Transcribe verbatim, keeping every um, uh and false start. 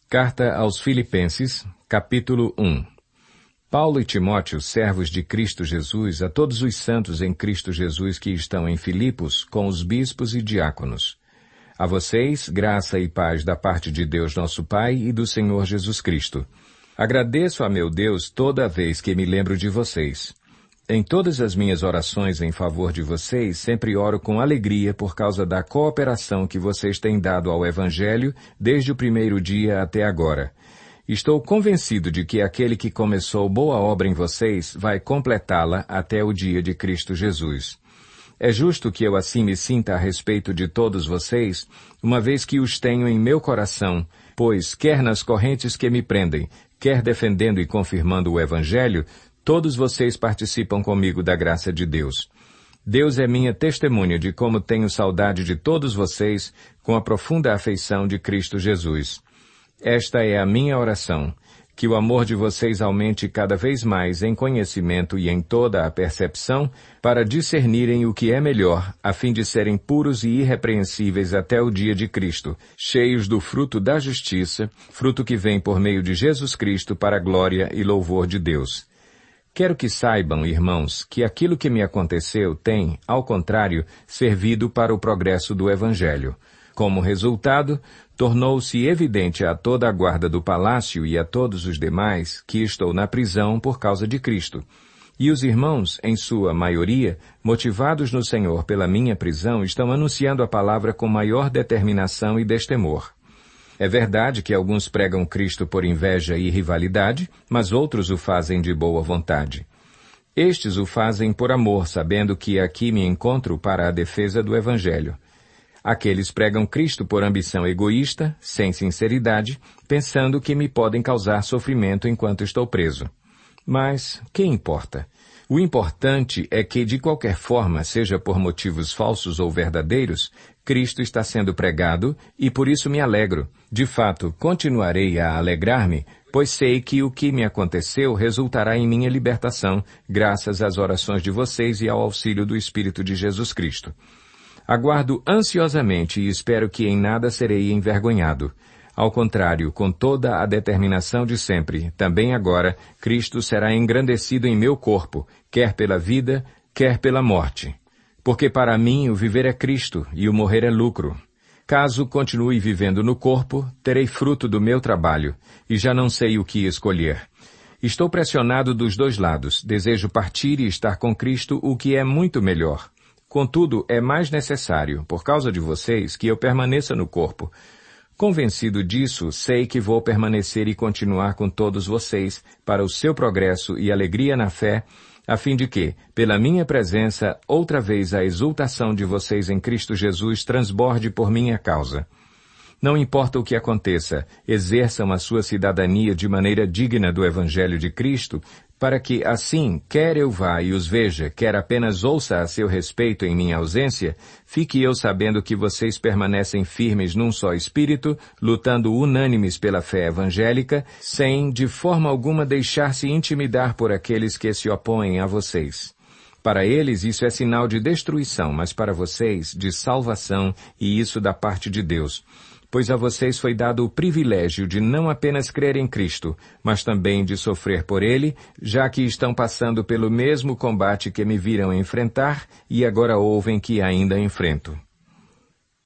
Carta aos Filipenses, capítulo um. Paulo e Timóteo, servos de Cristo Jesus, a todos os santos em Cristo Jesus que estão em Filipos, com os bispos e diáconos. A vocês, graça e paz da parte de Deus nosso Pai e do Senhor Jesus Cristo. Agradeço a meu Deus toda vez que me lembro de vocês. Em todas as minhas orações em favor de vocês, sempre oro com alegria por causa da cooperação que vocês têm dado ao Evangelho desde o primeiro dia até agora. Estou convencido de que aquele que começou boa obra em vocês vai completá-la até o dia de Cristo Jesus. É justo que eu assim me sinta a respeito de todos vocês, uma vez que os tenho em meu coração, pois, quer nas correntes que me prendem, quer defendendo e confirmando o Evangelho, todos vocês participam comigo da graça de Deus. Deus é minha testemunha de como tenho saudade de todos vocês com a profunda afeição de Cristo Jesus. Esta é a minha oração, que o amor de vocês aumente cada vez mais em conhecimento e em toda a percepção, para discernirem o que é melhor, a fim de serem puros e irrepreensíveis até o dia de Cristo, cheios do fruto da justiça, fruto que vem por meio de Jesus Cristo para a glória e louvor de Deus. Quero que saibam, irmãos, que aquilo que me aconteceu tem, ao contrário, servido para o progresso do Evangelho. Como resultado, tornou-se evidente a toda a guarda do palácio e a todos os demais que estou na prisão por causa de Cristo. E os irmãos, em sua maioria, motivados no Senhor pela minha prisão, estão anunciando a palavra com maior determinação e destemor. É verdade que alguns pregam Cristo por inveja e rivalidade, mas outros o fazem de boa vontade. Estes o fazem por amor, sabendo que aqui me encontro para a defesa do Evangelho. Aqueles pregam Cristo por ambição egoísta, sem sinceridade, pensando que me podem causar sofrimento enquanto estou preso. Mas, que importa? O importante é que, de qualquer forma, seja por motivos falsos ou verdadeiros, Cristo está sendo pregado e por isso me alegro. De fato, continuarei a alegrar-me, pois sei que o que me aconteceu resultará em minha libertação, graças às orações de vocês e ao auxílio do Espírito de Jesus Cristo. Aguardo ansiosamente e espero que em nada serei envergonhado. Ao contrário, com toda a determinação de sempre, também agora, Cristo será engrandecido em meu corpo, quer pela vida, quer pela morte. Porque para mim o viver é Cristo e o morrer é lucro. Caso continue vivendo no corpo, terei fruto do meu trabalho, e já não sei o que escolher. Estou pressionado dos dois lados, desejo partir e estar com Cristo, o que é muito melhor. Contudo, é mais necessário, por causa de vocês, que eu permaneça no corpo. Convencido disso, sei que vou permanecer e continuar com todos vocês, para o seu progresso e alegria na fé, a fim de que, pela minha presença, outra vez a exultação de vocês em Cristo Jesus transborde por minha causa. Não importa o que aconteça, exerçam a sua cidadania de maneira digna do Evangelho de Cristo, para que, assim, quer eu vá e os veja, quer apenas ouça a seu respeito em minha ausência, fique eu sabendo que vocês permanecem firmes num só espírito, lutando unânimes pela fé evangélica, sem, de forma alguma, deixar-se intimidar por aqueles que se opõem a vocês. Para eles isso é sinal de destruição, mas para vocês, de salvação, e isso da parte de Deus. Pois a vocês foi dado o privilégio de não apenas crer em Cristo, mas também de sofrer por Ele, já que estão passando pelo mesmo combate que me viram enfrentar e agora ouvem que ainda enfrento.